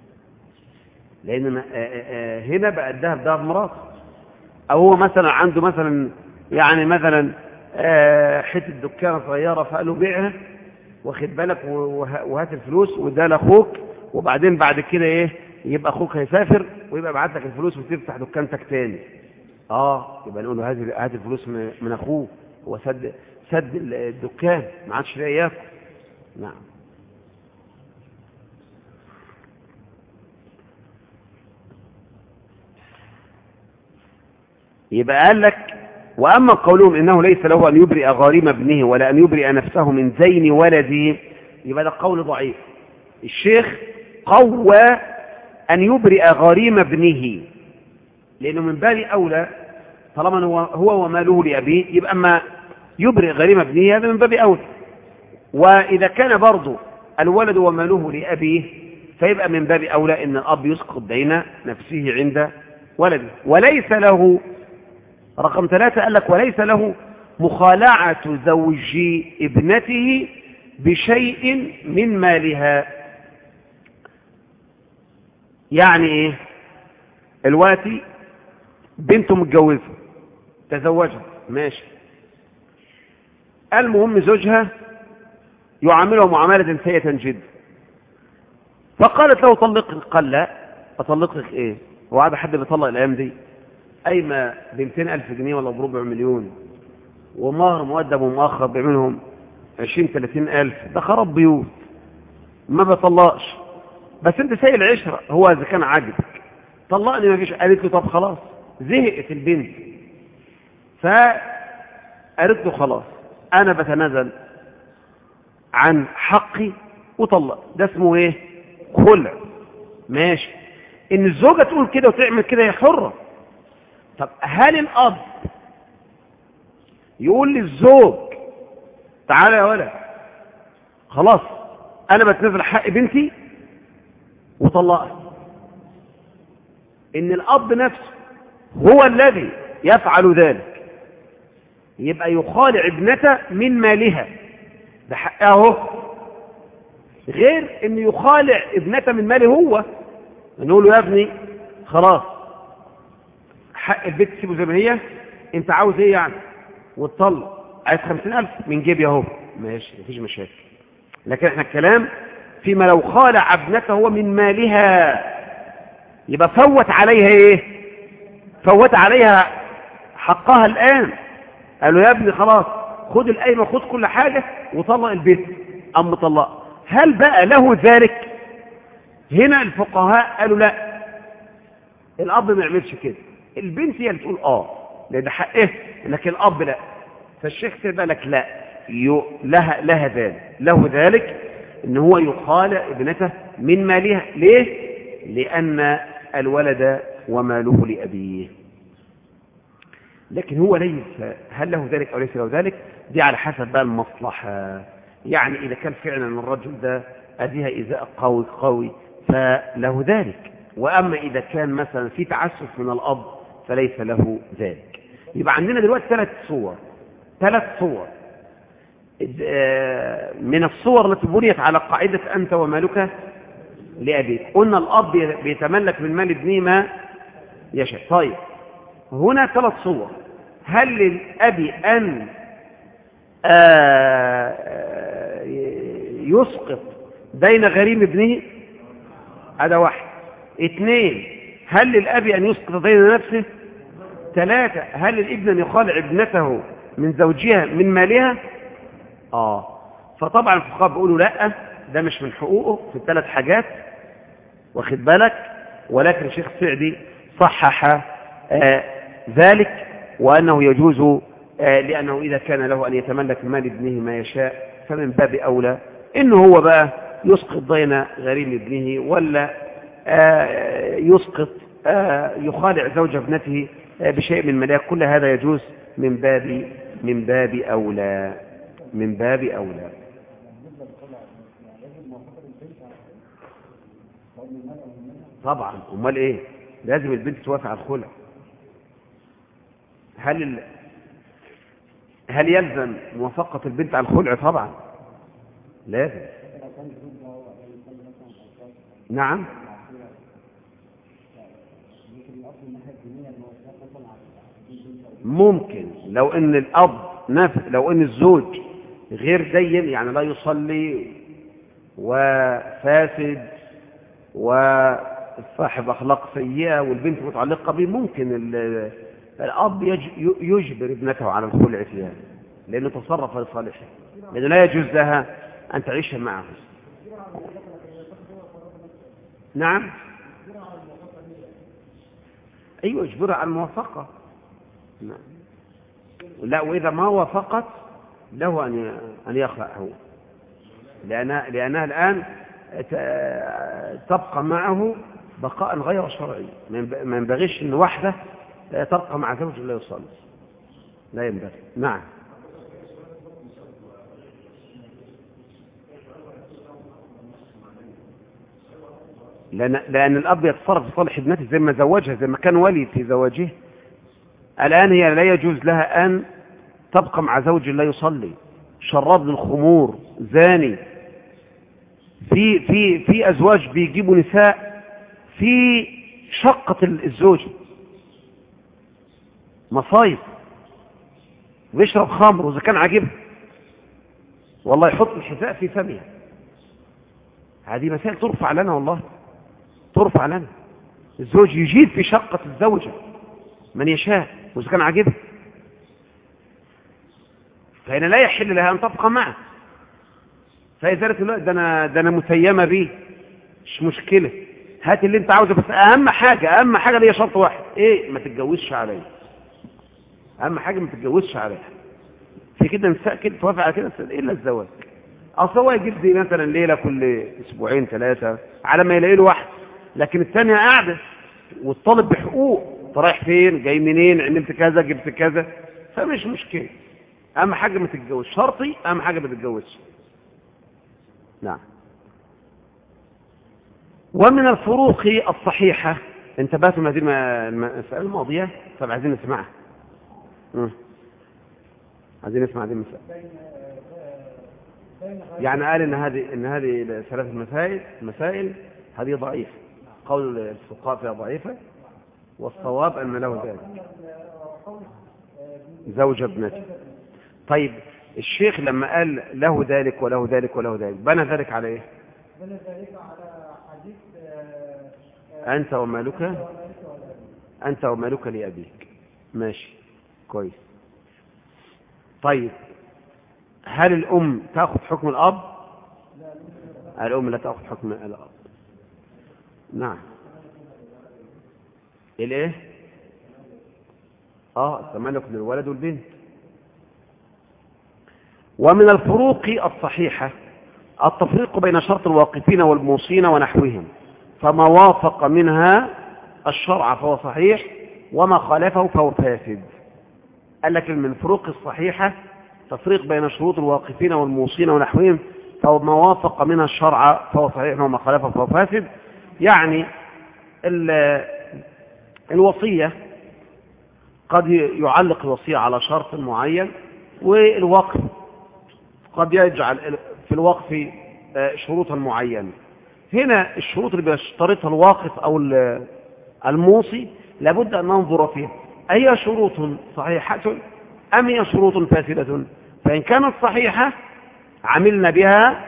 لان هنا بقى الذهب ذهب مراته. او هو مثلا عنده مثلا يعني مثلا حته دكانه صغيره فقال له بيعها واخد بالك وهات الفلوس وده لاخوك، وبعدين بعد كده ايه يبقى اخوك هيسافر ويبقى يبعت لك الفلوس وتفتح دكانتك تاني. يبقى نقول له هات الفلوس من اخوه، هو سد الدكان، ما عادش لاقي ياكل. نعم. يبقى قال لك واما قولهم انه ليس له ان يبرئ غارم ابنه ولا ان يبرئ نفسه من دين ولده، يبقى ده قول ضعيف. الشيخ قوى ان يبرئ غارم ابنه، لانه من باب اولى طالما هو وماله لابيه، يبقى اما يبرئ غارم ابنه هذا من باب اولى. واذا كان برضه الولد وماله لابيه فيبقى من باب اولى ان الاب يسقط دين نفسه عند ولده. وليس له رقم 3 قال لك وليس له مخالعة زوج ابنته بشيء من مالها. يعني ايه؟ الواتي بنته متجوزة تزوجها، ماشي، المهم زوجها يعامله معاملة سيئة جدا، فقالت له طلقني. قال لا، اطلقك ايه؟ هو عاد حد بيطلق الايام دي؟ ايما ب 200,000 جنيه ولا بربع مليون ومهر مؤدب ومؤخر بيعملهم 20-30,000، ده خراب بيوت، ما بطلقش. بس انت سايق العشرة، هو اذا كان عاجبك طلقني ما فيش. قالت له طب خلاص، زهقت البنت، فقالت له خلاص انا بتنازل عن حقي وطلق. ده اسمه ايه؟ خلع. ماشي، ان الزوجة تقول كده وتعمل كده هي حرة. طب هل الاب يقول للزوج تعالى يا ولد خلاص انا بتنازل حق بنتي وطلقها؟ ان الاب نفسه هو الذي يفعل ذلك، يبقى يخالع ابنته من مالها، ده حقها اهو، غير ان يخالع ابنته من ماله هو. نقول له يا ابني خلاص حق البيت تسيبه زي ما هي، انت عاوز ايه يعني؟ وتطلق، عايز 50,000 من جيبي اهو، ماشي مفيش مشاكل. لكن احنا الكلام فيما لو خالع ابنته هو من مالها، يبقى فوت عليها ايه؟ فوت عليها حقها الان. قال له يا ابني خلاص خد القايمه، خد كل حاجه وطلق البيت، ام طلق. هل بقى له ذلك؟ هنا الفقهاء قالوا لا، الاب ما يعملش كده، البنت هي اللي تقول ده حقه، لكن الاب لا. فالشيخ سيبقى لك لا، له ذلك ان هو يخالع ابنته من مالها. ليه؟ لأن الولد وماله لأبيه. لكن هو ليس، هل له ذلك أو ليس له ذلك، دي على حسب بقى المصلحة. يعني إذا كان فعلا الرجل ده أذيها إيذاء قوي فله ذلك، وأما إذا كان مثلا في تعسف من الأب فليس له ذلك. يبقى عندنا دلوقتي ثلاث صور من الصور التي بنيت على قاعدة أنت ومالك لأبيك. قلنا الأب بيتملك من مال ابنه ما يشاء. طيب هنا ثلاث صور. هل للأب أن يسقط دين غريم ابنه؟ هذا واحد. اثنين، هل للأب أن يسقط دين نفسه؟ ثلاثة، هل للابن أن يخالع ابنته من زوجها من مالها؟ فطبعا الفقهاء بيقولوا لا، ده مش من حقوقه في الثلاث حاجات، واخد بالك. ولكن الشيخ السعدي صحح ذلك، وأنه يجوز لأنه إذا كان له أن يتملك مال ابنه ما يشاء فمن باب أولى إنه هو بقى يسقط دين غريم ابنه، ولا يسقط يخالع زوج ابنته بشيء من مالها. كل هذا يجوز من باب أولى. طبعا، امال ايه، لازم البنت توافق على الخلع. هل يلزم موافقة البنت على الخلع؟ طبعا لازم. نعم، ممكن لو ان الاب لو ان الزوج غير دين، يعني لا يصلي وفاسد وصاحب اخلاق سيئه والبنت متعلقه به، ممكن الاب يجبر ابنته على الخلع فيها، لانه تصرف لصالحه، لانه لا يجوز لها ان تعيش معه. نعم، ايوه، يجبرها على الموافقه. نعم. لا، واذا ما وافقت له ان يخلع هو، لانها الان تبقى معه بقاء غير شرعي. ما ينبغيش ان واحده تبقى مع زوج لا يصلي، لا ينبغي. نعم، لأن الأب يتصرف في صالح ابنته زي ما زوجها، زي ما كان ولي في زواجه. الآن هي لا يجوز لها أن تبقى مع زوج لا يصلي، شراب للخمور، زاني. في أزواج بيجيبوا نساء في شقة الزوج، مصايب، ويشرب خمر، وإذا كان عاجبها والله يحط الحذاء في فمها. هذه مسائل ترفع لنا، والله ترفع لنا. الزوج يجيب في شقة الزوجة من يشاء وإذا كان عاجبها، فهنا لا يحل لها أن تبقى معه. فإذا قالت له ده أنا متيمة بيه، مش مشكلة، هات اللي أنت عاوزه، بس أهم حاجة ليا شرط واحد، إيه؟ ما تتجوزش عليا. أهم حاجة ما تتجوزش عليها. في كده نساء كده توافق على كده إلا الزواج. أصل هو يجيب دي مثلا ليلة كل أسبوعين 3 على ما يلاقي له واحد، لكن الثانية قاعدة والطالب بحقوق، انت رايح فين، جاي منين، عملت كذا، جبت كذا، فمش مشكلة. أهم حاجة ما تتجوز، شرطي أهم حاجة ما تتجوزش. نعم. ومن الفروق الصحيحة، انتبهتم هذه المسألة الماضية؟ طب عايزين نسمعها. عايزين نسمع هذه المسألة. يعني قال إن هذه 3 مسائل هذه ضعيفة، قول الفقهاء فيها ضعيفة، والصواب أن له ذلك زوج ابنته. طيب الشيخ لما قال له ذلك وله ذلك وله ذلك، بنى ذلك على ايه؟ بنى ذلك على حديث أنت ومالك لأبيك. ماشي، كويس. طيب هل الأم تأخذ حكم الأب؟ الأم لا تأخذ حكم الأب. نعم. الايه؟ التملك للولد والبنت. ومن الفروق الصحيحة التفريق بين شرط الواقفين والموصين ونحوهم، فما وافق منها الشرع فهو صحيح، وما خالفه فهو فاسد. قال لك من فروق الصحيحة تفريق بين شروط الواقفين والموصين ونحوهم، فما وافق منها الشرع فهو صحيح وما خالفه فهو فاسد. يعني الوصية قد يعلق الوصية على شرط معين، والوقف قد يجعل في الوقف شروطا معينة. هنا الشروط اللي بيشترطها الواقف أو الموصي لابد أن ننظر فيها، أي شروط صحيحة أم هي شروط فاسدة؟ فإن كانت صحيحة عملنا بها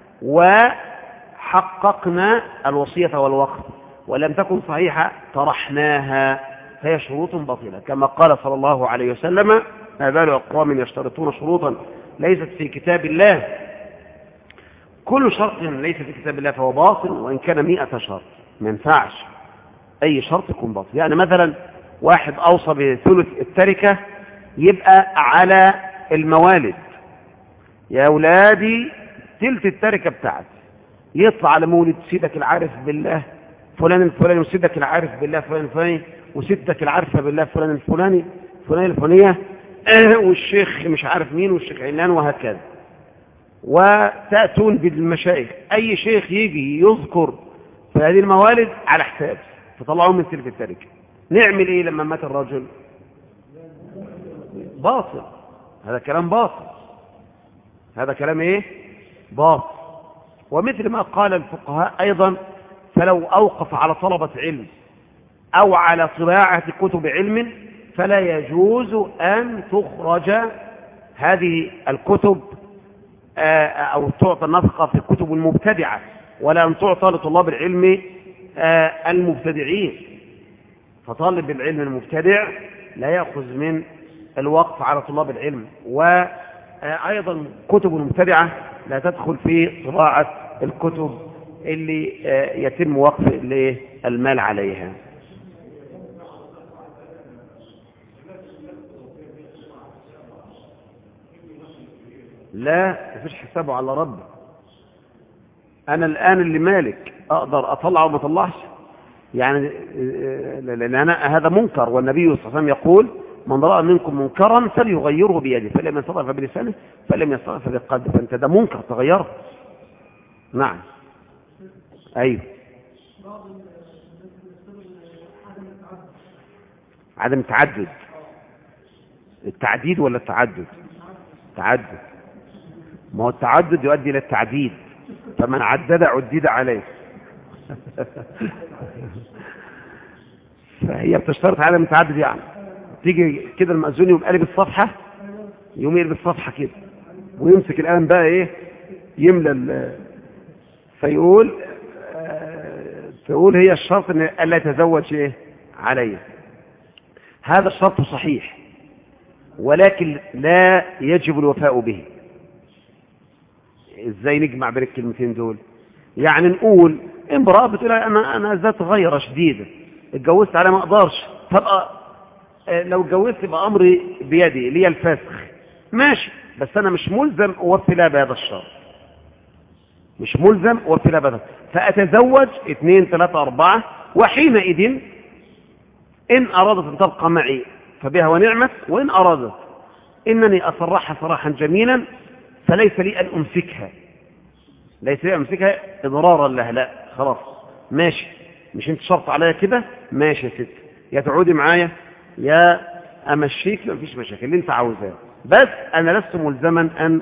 وحققنا الوصية والوقف، ولم تكن صحيحة طرحناها، فهي شروط باطلة. كما قال صلى الله عليه وسلم: ما بال أقوام يشترطون شروطا ليست في كتاب الله، كل شرط ليس في كتاب الله فهو باطل وإن كان 100 شرط. ما ينفعش أي شرط يكون باطل. يعني مثلا واحد أوصى بثلث التركة، يبقى على الموالد: يا أولادي تلت التركة بتاعتي. يطلع على مولد سيدك العارف بالله فلان الفلاني، وسيدك العارف بالله فلان الفلاني، وسيدك العارفة بالله فلان الفلاني فلان الفلانية، والشيخ مش عارف مين، والشيخ علان، وهكذا. وتأتون بالمشايخ، أي شيخ يجي يذكر في هذه الموالد على حساب، تطلعون من تلك التركة. نعمل إيه لما مات الرجل؟ باطل. هذا كلام باطل. هذا كلام إيه؟ باطل. ومثل ما قال الفقهاء أيضا: فلو أوقف على طلبة علم أو على طباعة كتب علم فلا يجوز أن تخرج هذه الكتب أو تعطى النفقة في الكتب المبتدعة، ولا أن تعطى لطلاب العلم المبتدعين. فطالب العلم المبتدع لا يأخذ من الوقف على طلاب العلم، وأيضا كتب المبتدعة لا تدخل في طباعة الكتب اللي يتم وقف المال عليها. لا، مفيش حسابه على ربي. أنا الآن اللي مالك أقدر أطلع وما أطلعش، يعني لأن هذا منكر، والنبي صلى الله عليه وسلم يقول: من رأى منكم منكرا فليغيره بيده، فلم يستطع فبلسانه، فلم يستطع فبقلبه. فأنت ده منكر تغيره. نعم. أيوه. عدم التعدد. التعديد ولا التعدد؟ تعدد. ما هو التعدد يؤدي إلى التعديد، فمن عدد عدد عليه. فهي بتشترط عدم التعدد. يعني تيجي كده المأذون يقوم قلب الصفحة، يقوم يقلب الصفحة كده ويمسك القلم بقى ايه، يملى فيقول تقول هي الشرط ان الا يتزوج ايه عليه. هذا الشرط صحيح، ولكن لا يجب الوفاء به. ازاي نجمع بين الكلمتين دول؟ يعني نقول امرأة بتقول انا ذات غيرة شديدة، اتجوزت على ما اقدرش، تبقى لو اتجوزت يبقى امري بيدي لي الفسخ، ماشي، بس انا مش ملزم اوفي لها بهذا الشرط، مش ملزم اوفي لها بهذا، فاتزوج 2 3 4، وحينئذ ان ارادت ان تبقى معي فبها ونعمت، وان ارادت انني اصرحها صراحا جميلا فليس لي ان امسكها، ليس لي ان امسكها اضرارا لها، لا خلاص ماشي، مش انت شرط عليا كده، ماشي يا ست، يا تقعدي معايا يا امشيك، ما فيش مشاكل اللي انت عاوزاه، بس انا لست ملزما ان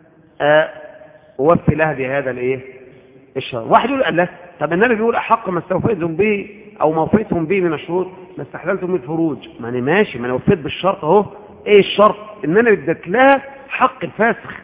اوفي لها بهذا الايه الشرط. واحد يقول الله، طب النبي بيقول احق ما استوفيتم به او ما وفيتم به من الشروط ما استحللتم من الفروج. ما انا ماشي، ما انا وفيت بالشرط اهو. ايه الشرط؟ ان انا اديت لها حق الفاسخ،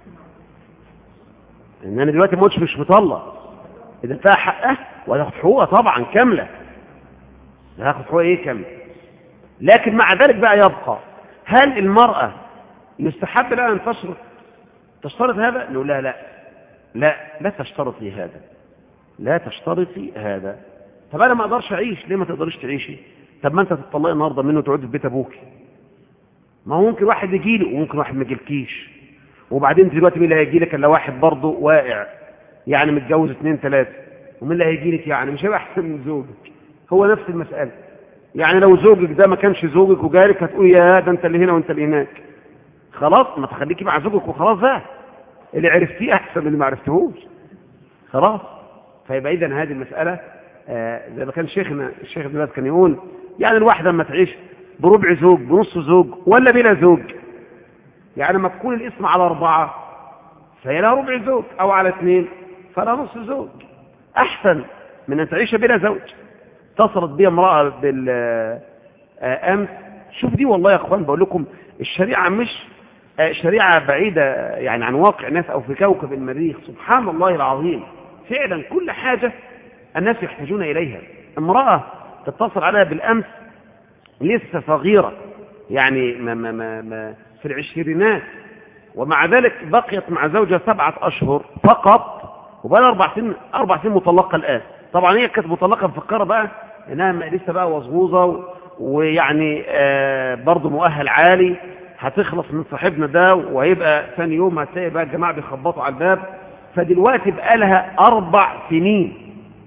ان انا دلوقتي ما مش مطلق، اديت لها حقها وهتاخد حقوقها طبعا كامله، هتاخد حقوقها ايه كامله. لكن مع ذلك بقى يبقى هل المرأة يستحب لها ان تشترط هذا؟ نقول لا لا لا، لا تشترطي هذا، لا تشترطي هذا. طب انا ما اقدرش اعيش، ليه ما تقدرش تعيشي؟ طب ما انت تطلقي النهارده منه وتقعدي في بيت ابوك، ما هو ممكن واحد يجي له وممكن واحد ما يجيلكيش، وبعدين دلوقتي مين اللي هيجي لك الا واحد برضه واقع، يعني متجوز 2 3، ومين اللي هيجي لك يعني؟ مش هيبقى احسن من زوجك. هو نفس المسألة. يعني لو زوجك ده ما كانش زوجك وجارك هتقول يا ده انت اللي هنا وانت اللي هناك. خلاص ما تخليكي مع زوجك وخلاص بقى، اللي عرفتيه احسن من اللي ما عرفتهوش. خلاص. فيبقى اذا هذه المسألة زي ما كان شيخنا الشيخ ابن باز كان يقول، يعني الواحدة لما تعيش بربع زوج بنص زوج ولا بلا زوج، يعني لما تكون الاسم على 4 فهي لها ربع زوج، او على 2 فلا نص زوج، احسن من ان تعيش بلا زوج. اتصلت بي امرأة بالامس، شوف دي والله يا اخوان بقول لكم الشريعة مش شريعة بعيدة يعني عن واقع ناس او في كوكب المريخ، سبحان الله العظيم. فعلا كل حاجة الناس يحتاجون اليها. امرأة تتصل عليها بالامس لسه صغيرة، يعني في العشرينات، ومع ذلك بقيت مع زوجها 7 أشهر فقط، وبقى 4 سنين مطلقة الآن. طبعا هي كانت مطلقة مفكرة بقى انها لسه بقى وزغوظة ويعني برضه مؤهل عالي، هتخلص من صاحبنا ده وهيبقى ثاني يوم هتلاقي بقى الجماعة بيخبطوا على الباب. فدلوقتي بقى لها 4 سنين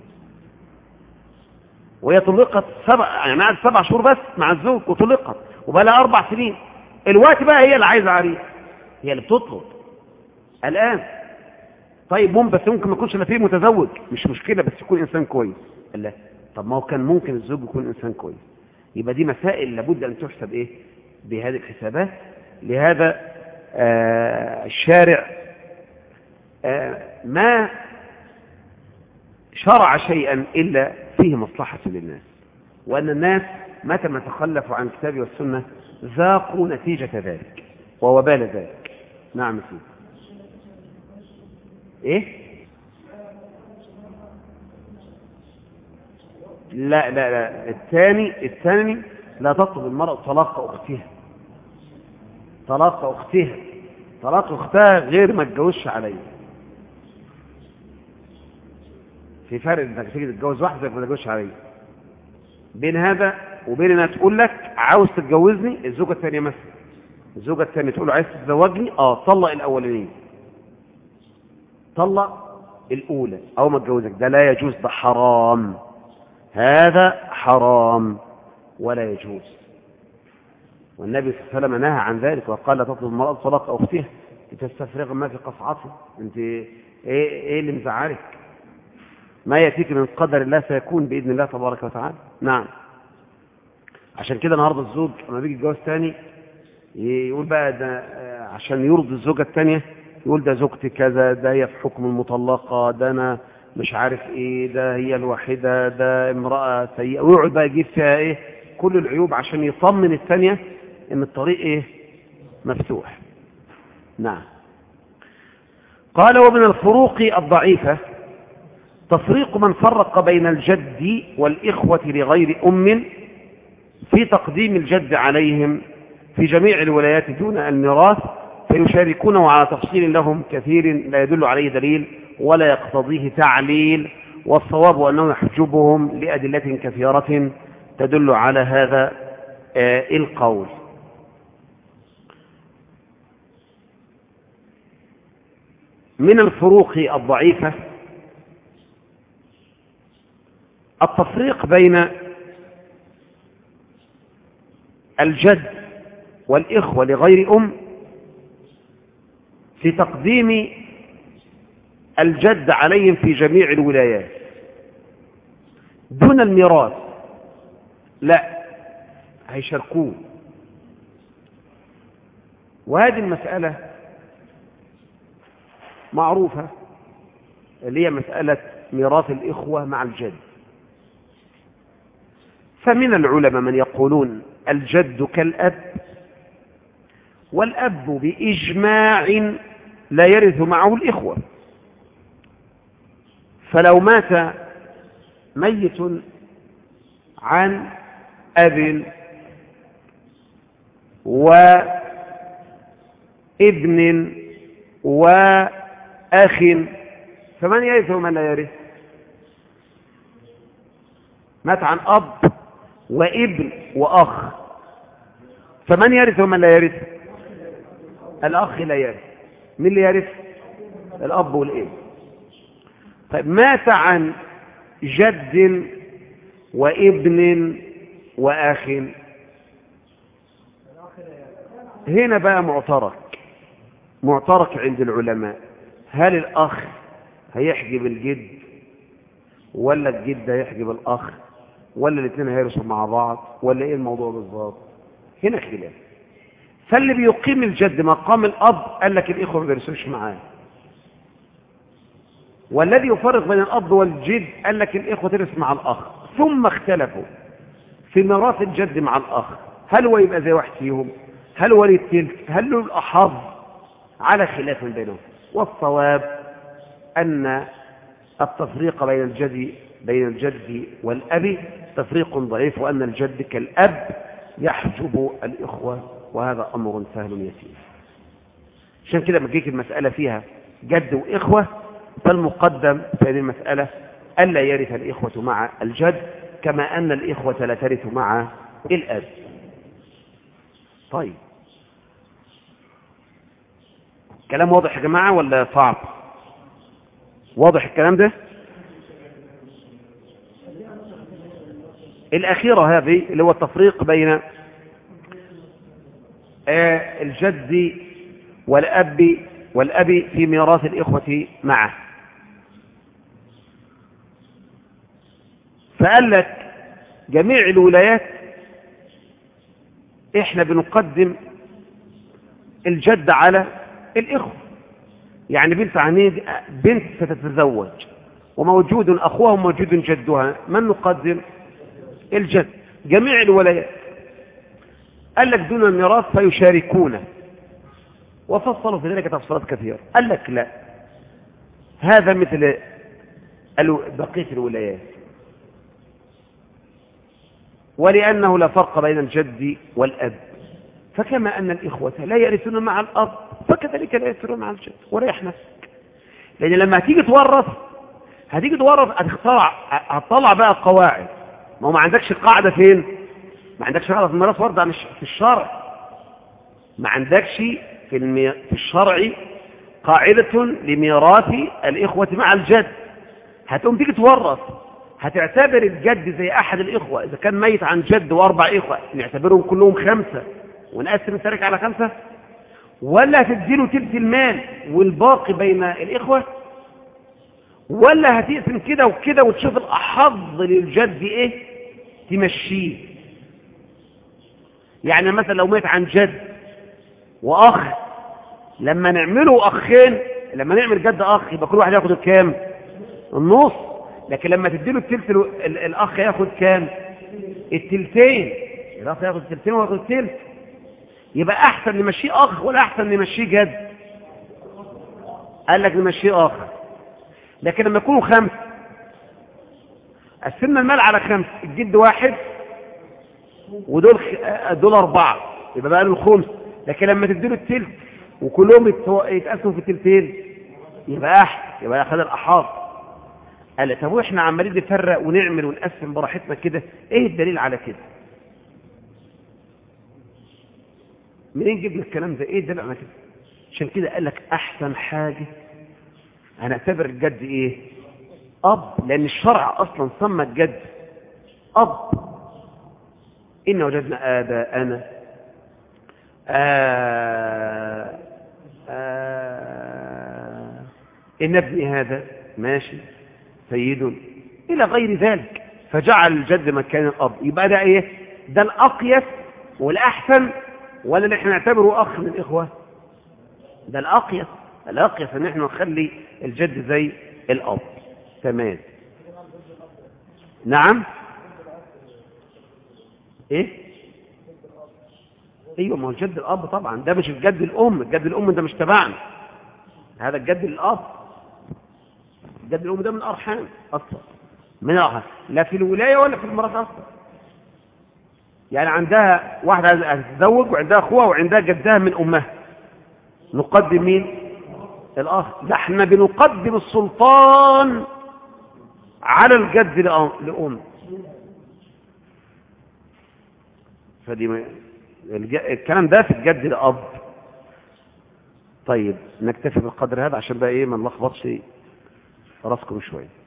وهي طلقت يعني قعدت 7 شهور بس مع الزوج وطلقت، وبقى لها 4 سنين. الوقت بقى هي اللي عايزة عريس، هي اللي بتطلب الآن. طيب بس ممكن ما يكونش لا فيه متزوج، مش مشكلة، بس يكون إنسان كويس. لا، طب ما هو كان ممكن الزوج يكون إنسان كويس. يبقى دي مسائل لابد أن تحسب إيه بهذه الحسابات. لهذا الشارع ما شرع شيئا إلا فيه مصلحة للناس، وأن الناس متى ما تخلفوا عن الكتاب والسنة ذاقوا نتيجة ذلك ووبال ذلك. نعم سيدي. ايه؟ لا لا لا، الثاني لا تطلب المرأة طلاق أختها. طلاق أختها غير ما تجوزش عليها. في فرق انك تيجي تتجوز واحدة ما تتجوزش عليها، بين هذا وبين انها تقول لك عاوز تتجوزني. الزوجة الثانية مثلا، الزوجة الثانية تقول له عايز تتزوجني، طلق الأولانية، طلق الأولى أو ما تجوزك. ده لا يجوز، ده حرام، هذا حرام ولا يجوز. والنبي صلى الله عليه وسلم نهى عن ذلك وقال لا تطلب المرأة طلاق أختها لتستفرغ ما في قصعته. انت ايه اللي مزعلك؟ ما يأتيك من قدر الله سيكون بإذن الله تبارك وتعالى. نعم. عشان كده النهارده الزوج لما بيجي يتجوز تاني يقول بقى ده عشان يرضي الزوجة التانية، يقول ده زوجتي كذا، ده هي في حكم المطلقة، ده أنا مش عارف إيه، ده هي الوحيدة، ده امرأة سيئة، ويقعد بقى يجيب فيها إيه كل العيوب عشان يطمن التانية إن الطريق إيه مفتوح. نعم. قال ومن الفروق الضعيفة تفريق من فرق بين الجد والإخوة لغير أم في تقديم الجد عليهم في جميع الولايات دون الميراث، فيشاركونه على تفصيل لهم كثير لا يدل عليه دليل ولا يقتضيه تعليل، والصواب أنه يحجبهم لأدلة كثيرة تدل على هذا القول. من الفروق الضعيفة التفريق بين الجد والإخوة لغير أم في تقديم الجد عليهم في جميع الولايات دون الميراث. لا، هيشاركوه. وهذه المسألة معروفة اللي هي مسألة ميراث الإخوة مع الجد. فمن العلماء من يقولون الجد كالأب، والأب بإجماع لا يرث معه الإخوة. فلو مات ميت عن أب وابن وأخ فمن يرث ومن لا يرث؟ مات عن أب وابن وأخ فمن يرث ومن لا يرث؟ الأخ لا يرث. من اللي يرث؟ الأب والابن. طيب مات عن جد وابن وأخ. هنا بقى معترك عند العلماء، هل الأخ هيحجب الجد ولا الجد هيحجب الأخ ولا الاثنين هيرسوا مع بعض ولا ايه الموضوع بالظبط؟ هنا خلاف. فاللي بيقيم الجد مقام الأب قال لك الإخوة ما بيرسوش معاه، والذي يفرق بين الأب والجد قال لك الإخوة ترث مع الأخ. ثم اختلفوا في ميراث الجد مع الأخ، هل هو يبقى زي واحد فيهم، هل هو للتلك، هل له الأحظ، على خلاف بينهم. والصواب أن التفريق بين الجد والأب تفريق ضعيف، وأن الجد كالأب يحجب الإخوة، وهذا أمر سهل يسير. عشان كده لما تجيك المسألة فيها جد وإخوة فالمقدم في هذه المسألة ألا يرث الإخوة مع الجد، كما أن الإخوة لا ترث مع الأب. طيب، كلام واضح يا جماعة ولا صعب؟ واضح الكلام ده؟ الأخيرة هذه اللي هو التفريق بين الجد والأب في ميراث الإخوة معه. فقال لك جميع الولايات احنا بنقدم الجد على الإخوة. يعني بنت ستتزوج وموجود أخوها وموجود جدها، من نقدم؟ الجد. جميع الولايات قال لك دون الميراث فيشاركونه، وفصلوا في ذلك تفصيلات كثيرة. قال لك لا، هذا مثل بقية الولايات، ولأنه لا فرق بين الجد والأب، فكما أن الإخوة لا يرثون مع الأب فكذلك لا يرثون مع الجد. وريح نفسك، لأن لما هتيجي تورث هتطلع بقى قواعد. ما عندكش القاعدة فين؟ ما عندكش قاعدة في الميراث ورد في الشرع، ما عندكش في الشرع قاعدة لميراث الإخوة مع الجد. هتقوم تيجي تورث، هتعتبر الجد زي أحد الإخوة. إذا كان ميت عن جد وأربع إخوة نعتبرهم كلهم 5 ونقسم التركة على 5، ولا هتديله تلت المال والباقي بين الإخوة، ولا هتقسم كده وكده وتشوف الأحظ للجد إيه تمشيه؟ يعني مثلا لو ميت عن جد وأخ، لما نعمله أخين، لما نعمل جد أخ يبقى كل واحد ياخد الكام؟ النص. لكن لما تديله التلت الأخ ياخد كام؟ التلتين. الأخ ياخد التلتين وياخد التلت. يبقى أحسن نمشيه أخ ولا أحسن نمشيه جد؟ قال لك نمشيه أخ. لكن لما يكونوا 5 قسمنا المال على 5، الجد 1 ودول 4، يبقى بقى له الخمس. لكن لما تديله التلت وكلهم يتقسموا في التلتين يبقى أحسن، يبقى أخذ الأحاط. قال طب واحنا عمالين نفرق ونعمل ونقسم براحتنا كده، ايه الدليل على كده؟ منين جبنا الكلام ده؟ ايه الدليل على كده؟ عشان كده قال لك احسن حاجه هنعتبر الجد ايه؟ اب، لان الشرع اصلا سمى الجد اب. ان وجدنا اباءنا ان ابني هذا ماشي سيد الى غير ذلك، فجعل الجد مكان الاب. يبقى ده ايه؟ ده الاقيس والاحسن، ولا اللي احنا نعتبره اخ من الاخوه؟ ده الاقيس ان احنا نخلي الجد زي الاب. تمام. نعم. ايه؟ ايوه، ما هو الجد الاب طبعا، ده مش الجد الام. الجد الام ده مش تبعنا، هذا الجد الاب. الجد الام ده من ارحام اصلا، من ارحام، لا في الولايه ولا في الميراث اصلا. يعني عندها واحده هتتزوج وعندها اخوها وعندها جدها من امها، نقدم مين؟ الاخ. ده احنا بنقدم السلطان على الجد لأم. فدي الكلام ده في الجد لأب. طيب نكتفي بالقدر هذا عشان بقى ايه ما نلخبطش راسكم شويه.